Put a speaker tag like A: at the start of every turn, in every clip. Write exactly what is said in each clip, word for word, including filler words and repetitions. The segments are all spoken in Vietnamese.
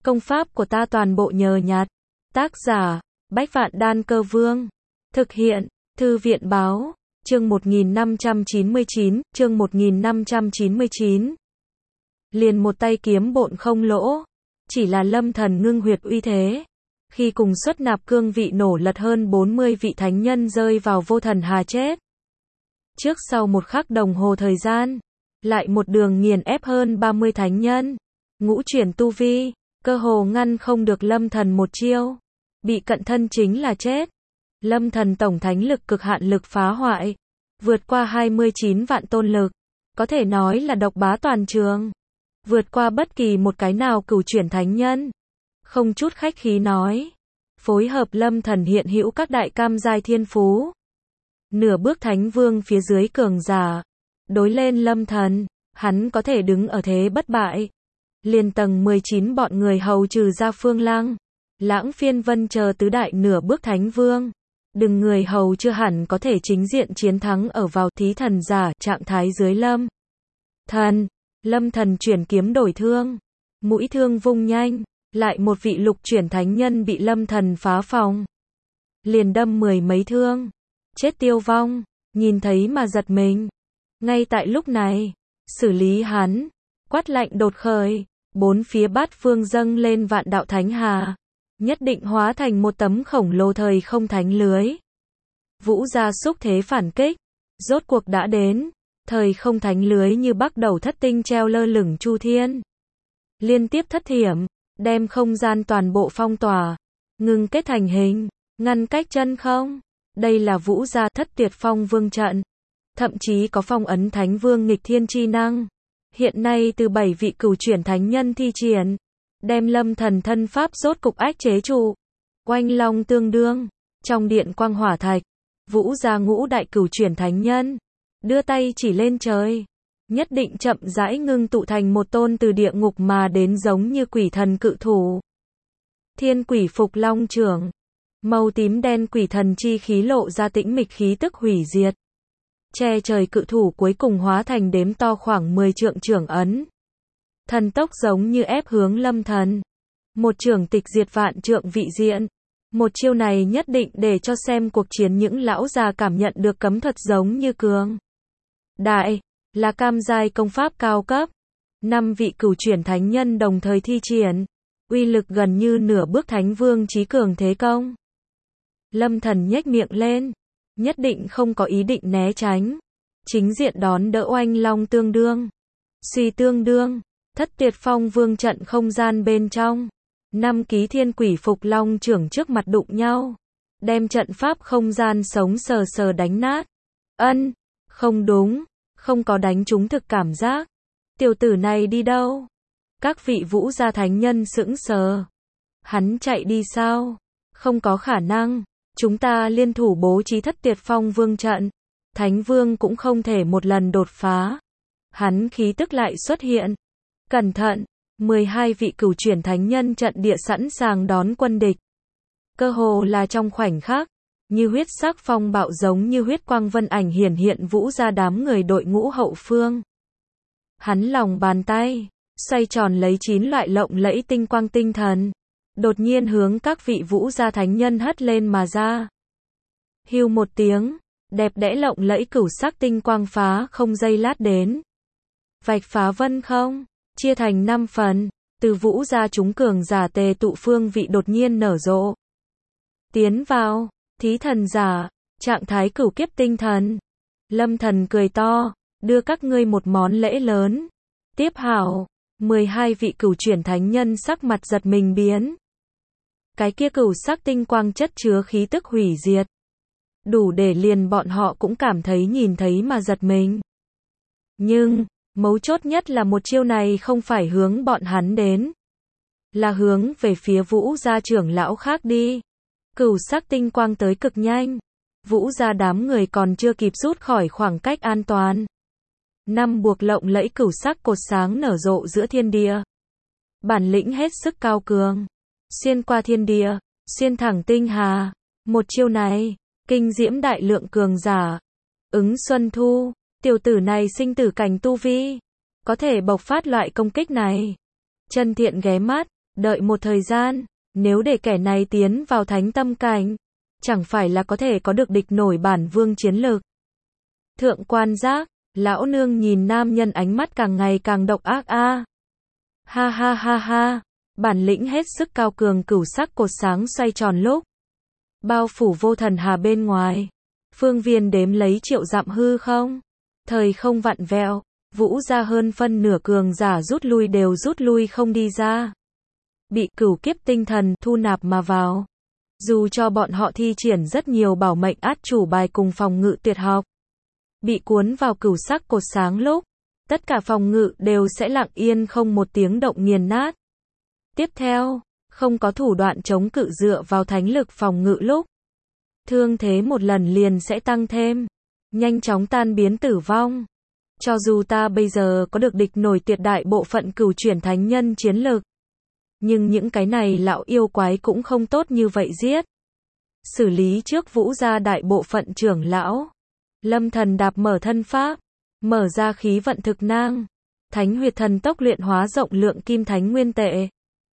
A: Công pháp của ta toàn bộ nhờ nhặt. Tác giả, Bách Vạn Đan Cơ Vương. Thực hiện, Thư viện Báo. Chương một nghìn năm trăm chín mươi chín, chương một nghìn năm trăm chín mươi chín. Liền một tay kiếm bộn không lỗ. Chỉ là Lâm Thần ngưng huyệt uy thế. Khi cùng xuất nạp cương vị nổ lật hơn bốn mươi vị thánh nhân rơi vào vô thần hà chết. Trước sau một khắc đồng hồ thời gian, lại một đường nghiền ép hơn ba mươi thánh nhân. Ngũ chuyển tu vi, cơ hồ ngăn không được Lâm Thần một chiêu. Bị cận thân chính là chết. Lâm Thần tổng thánh lực cực hạn lực phá hoại, vượt qua hai mươi chín vạn tôn lực, có thể nói là độc bá toàn trường, vượt qua bất kỳ một cái nào cửu chuyển thánh nhân. Không chút khách khí nói, phối hợp Lâm Thần hiện hữu các đại cam giai thiên phú, nửa bước thánh vương phía dưới cường giả, đối lên Lâm Thần, hắn có thể đứng ở thế bất bại. Liền tầng mười chín bọn người hầu trừ ra Phương Lăng, Lãng Phiên Vân chờ tứ đại nửa bước thánh vương, đừng người hầu chưa hẳn có thể chính diện chiến thắng ở vào thí thần giả trạng thái dưới Lâm Thần. Lâm Thần chuyển kiếm đổi thương, mũi thương vung nhanh, lại một vị lục chuyển thánh nhân bị Lâm Thần phá phòng, liền đâm mười mấy thương, chết tiêu vong, nhìn thấy mà giật mình. Ngay tại lúc này, xử lý hắn, quát lạnh đột khởi, bốn phía bát phương dâng lên vạn đạo thánh hà, nhất định hóa thành một tấm khổng lồ thời không thánh lưới. Vũ gia xúc thế phản kích, rốt cuộc đã đến, thời không thánh lưới như bắt đầu thất tinh treo lơ lửng chu thiên. Liên tiếp thất thiểm, đem không gian toàn bộ phong tỏa, ngừng kết thành hình, ngăn cách chân không. Đây là Vũ gia thất tuyệt phong vương trận, thậm chí có phong ấn thánh vương nghịch thiên chi năng. Hiện nay từ bảy vị cửu chuyển thánh nhân thi triển, đem Lâm Thần thân pháp rốt cục ách chế trụ. Oanh long tương đương, trong điện quang hỏa thạch, Vũ gia ngũ đại cửu chuyển thánh nhân, đưa tay chỉ lên trời, nhất định chậm rãi ngưng tụ thành một tôn từ địa ngục mà đến giống như quỷ thần cự thủ. Thiên quỷ phục long trưởng, màu tím đen quỷ thần chi khí lộ ra tĩnh mịch khí tức hủy diệt. Che trời cự thủ cuối cùng hóa thành đếm to khoảng mười trượng trưởng ấn. Thần tốc giống như ép hướng Lâm Thần. Một trưởng tịch diệt vạn trượng vị diện. Một chiêu này nhất định để cho xem cuộc chiến những lão già cảm nhận được cấm thuật giống như cường đại, là cam giai công pháp cao cấp. Năm vị cửu chuyển thánh nhân đồng thời thi triển, uy lực gần như nửa bước thánh vương chí cường thế công. Lâm Thần nhếch miệng lên, nhất định không có ý định né tránh, chính diện đón đỡ oanh long tương đương. Suy tương đương, thất tuyệt phong vương trận không gian bên trong, năm ký thiên quỷ phục long trưởng trước mặt đụng nhau, đem trận pháp không gian sống sờ sờ đánh nát. Ân, không đúng, không có đánh trúng thực cảm giác. Tiểu tử này đi đâu? Các vị Vũ gia thánh nhân sững sờ. Hắn chạy đi sao? Không có khả năng. Chúng ta liên thủ bố trí thất tuyệt phong vương trận, thánh vương cũng không thể một lần đột phá. Hắn khí tức lại xuất hiện. Cẩn thận, mười hai vị cửu chuyển thánh nhân trận địa sẵn sàng đón quân địch. Cơ hồ là trong khoảnh khắc, như huyết sắc phong bạo giống như huyết quang vân ảnh hiển hiện Vũ gia đám người đội ngũ hậu phương. Hắn lòng bàn tay, xoay tròn lấy chín loại lộng lẫy tinh quang tinh thần, đột nhiên hướng các vị Vũ gia thánh nhân hất lên mà ra. Hưu một tiếng, đẹp đẽ lộng lẫy cửu sắc tinh quang phá không giây lát đến. Vạch phá vân không, chia thành năm phần, từ Vũ gia chúng cường giả tề tụ phương vị đột nhiên nở rộ. Tiến vào, thí thần giả, trạng thái cửu kiếp tinh thần. Lâm Thần cười to, đưa các ngươi một món lễ lớn. Tiếp hảo, mười hai vị cửu chuyển thánh nhân sắc mặt giật mình biến. Cái kia cửu sắc tinh quang chất chứa khí tức hủy diệt, đủ để liền bọn họ cũng cảm thấy nhìn thấy mà giật mình. Nhưng, mấu chốt nhất là một chiêu này không phải hướng bọn hắn đến, là hướng về phía Vũ gia trưởng lão khác đi. Cửu sắc tinh quang tới cực nhanh, Vũ gia đám người còn chưa kịp rút khỏi khoảng cách an toàn. Năm buộc lộng lẫy cửu sắc cột sáng nở rộ giữa thiên địa. Bản lĩnh hết sức cao cường, xuyên qua thiên địa, xuyên thẳng tinh hà. Một chiêu này, kinh diễm đại lượng cường giả. Ứng Xuân Thu, tiểu tử này sinh tử cảnh tu vi, có thể bộc phát loại công kích này. Chân Thiện ghé mắt, Đợi một thời gian, nếu để kẻ này tiến vào thánh tâm cảnh, chẳng phải là có thể có được địch nổi bản vương chiến lực. Thượng quan giác, lão nương nhìn nam nhân ánh mắt càng ngày càng độc ác a. À. Ha ha ha ha, bản lĩnh hết sức cao cường cửu sắc cột sáng xoay tròn lúc. Bao phủ vô thần hà bên ngoài. Phương Viên đếm lấy triệu dặm hư không. Thời không vặn vẹo, Vũ ra hơn phân nửa cường giả rút lui đều rút lui không đi ra. Bị cửu kiếp tinh thần thu nạp mà vào. Dù cho bọn họ thi triển rất nhiều bảo mệnh át chủ bài cùng phòng ngự tuyệt học. Bị cuốn vào cửu sắc cột sáng lúc, tất cả phòng ngự đều sẽ lặng yên không một tiếng động nghiền nát. Tiếp theo, không có thủ đoạn chống cự dựa vào thánh lực phòng ngự lúc. Thương thế một lần liền sẽ tăng thêm, nhanh chóng tan biến tử vong. Cho dù ta bây giờ có được địch nổi tuyệt đại bộ phận cửu chuyển thánh nhân chiến lực, nhưng những cái này lão yêu quái cũng không tốt như vậy giết. Xử lý trước Vũ gia đại bộ phận trưởng lão. Lâm Thần đạp mở thân pháp, mở ra khí vận thực nang, thánh huyệt thần tốc luyện hóa rộng lượng kim thánh nguyên tệ.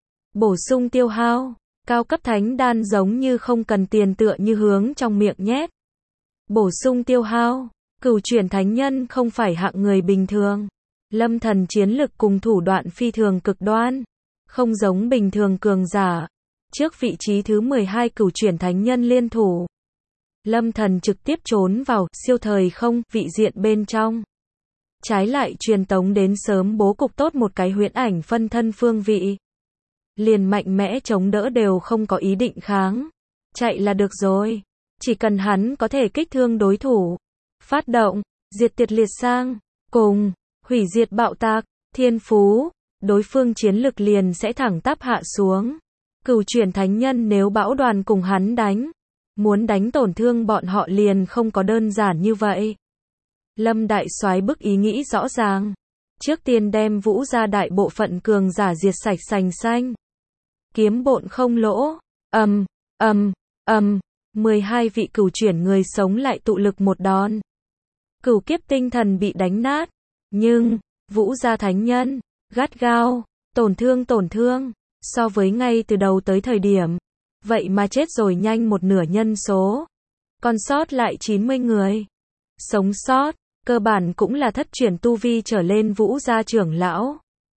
A: Bổ sung tiêu hao, cao cấp thánh đan giống như không cần tiền tựa như hướng trong miệng nhét. Bổ sung tiêu hao, cửu chuyển thánh nhân không phải hạng người bình thường. Lâm Thần chiến lực cùng thủ đoạn phi thường cực đoan, không giống bình thường cường giả. Trước vị trí thứ mười hai cửu chuyển thánh nhân liên thủ, Lâm Thần trực tiếp trốn vào siêu thời không vị diện bên trong. Trái lại truyền tống đến sớm bố cục tốt một cái huyễn ảnh phân thân phương vị. Liền mạnh mẽ chống đỡ đều không có ý định kháng. Chạy là được rồi. Chỉ cần hắn có thể kích thương đối thủ. Phát động, diệt tiệt liệt sang, cùng, hủy diệt bạo tạc, thiên phú. Đối phương chiến lực liền sẽ thẳng tắp hạ xuống. Cửu chuyển thánh nhân nếu bão đoàn cùng hắn đánh. Muốn đánh tổn thương bọn họ liền không có đơn giản như vậy. Lâm Đại Soái bức ý nghĩ rõ ràng. Trước tiên đem Vũ ra đại bộ phận cường giả diệt sạch sành xanh. Kiếm bộn không lỗ. Ầm, ầm, ầm. mười hai vị cửu chuyển người sống lại tụ lực một đòn. Cửu kiếp tinh thần bị đánh nát. Nhưng, Vũ gia thánh nhân, gắt gao, tổn thương tổn thương. So với ngay từ đầu tới thời điểm. Vậy mà chết rồi nhanh một nửa nhân số. Còn sót lại chín mươi người. Sống sót, cơ bản cũng là thất chuyển tu vi trở lên Vũ gia trưởng lão.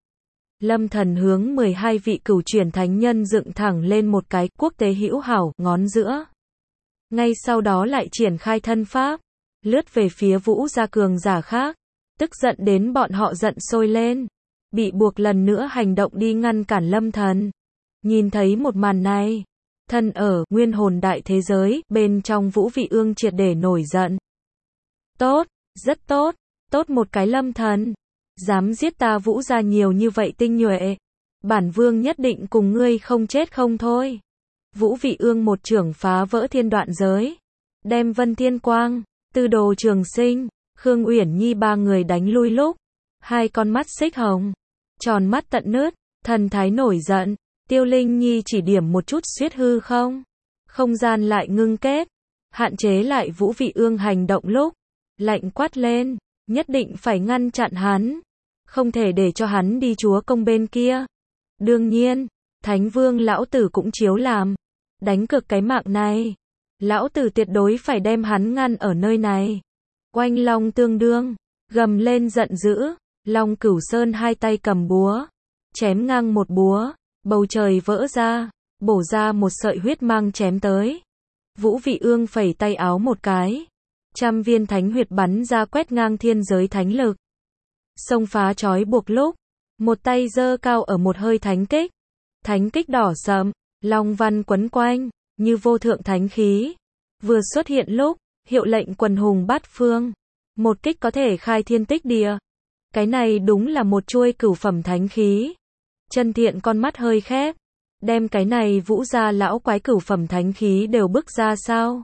A: Lâm Thần hướng mười hai vị cửu chuyển thánh nhân dựng thẳng lên một cái quốc tế hữu hảo ngón giữa. Ngay sau đó lại triển khai thân pháp, lướt về phía Vũ gia cường giả khác, tức giận đến bọn họ giận sôi lên, bị buộc lần nữa hành động đi ngăn cản Lâm Thần. Nhìn thấy một màn này, thân ở nguyên hồn đại thế giới bên trong Vũ Vị Ương triệt để nổi giận. Tốt, rất tốt, tốt một cái Lâm Thần, dám giết ta Vũ gia nhiều như vậy tinh nhuệ, bản vương nhất định cùng ngươi không chết không thôi. Vũ Vị Ương một chưởng phá vỡ thiên đoạn giới, đem Vân Thiên Quang, Tư Đồ Trường Sinh, Khương Uyển Nhi ba người đánh lui lúc, hai con mắt xích hồng, tròn mắt tận nứt, thần thái nổi giận. Tiêu Linh Nhi chỉ điểm một chút suýt hư không, không gian lại ngưng kết, hạn chế lại Vũ Vị Ương hành động lúc, lạnh quát lên, nhất định phải ngăn chặn hắn, không thể để cho hắn đi chúa công bên kia. Đương nhiên, Thánh Vương lão tử cũng chiếu làm, đánh cược cái mạng này, lão tử tuyệt đối phải đem hắn ngăn ở nơi này. Oanh Long tương đương, gầm lên giận dữ, Long Cửu Sơn hai tay cầm búa, chém ngang một búa. Bầu trời vỡ ra, bổ ra một sợi huyết mang chém tới. Vũ Vị Ương phẩy tay áo một cái. Trăm viên thánh huyệt bắn ra quét ngang thiên giới thánh lực. Xông phá trói buộc lúc. Một tay giơ cao ở một hơi thánh kích. Thánh kích đỏ sậm, long văn quấn quanh, như vô thượng thánh khí. Vừa xuất hiện lúc, hiệu lệnh quần hùng bát phương. Một kích có thể khai thiên tích địa. Cái này đúng là một chuôi cửu phẩm thánh khí. Chân Thiện con mắt hơi khép, đem cái này Vũ gia lão quái cửu phẩm thánh khí đều bức ra sao?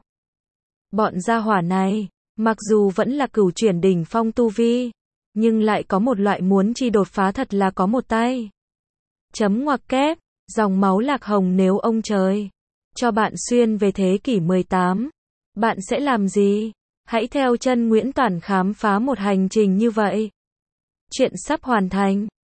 A: Bọn gia hỏa này, mặc dù vẫn là cửu chuyển đỉnh phong tu vi, nhưng lại có một loại muốn chi đột phá thật là có một tay. Chấm ngoặc kép, dòng máu lạc hồng nếu ông trời cho bạn xuyên về thế kỷ mười tám, bạn sẽ làm gì? Hãy theo chân Nguyễn Toản khám phá một hành trình như vậy. Chuyện sắp hoàn thành.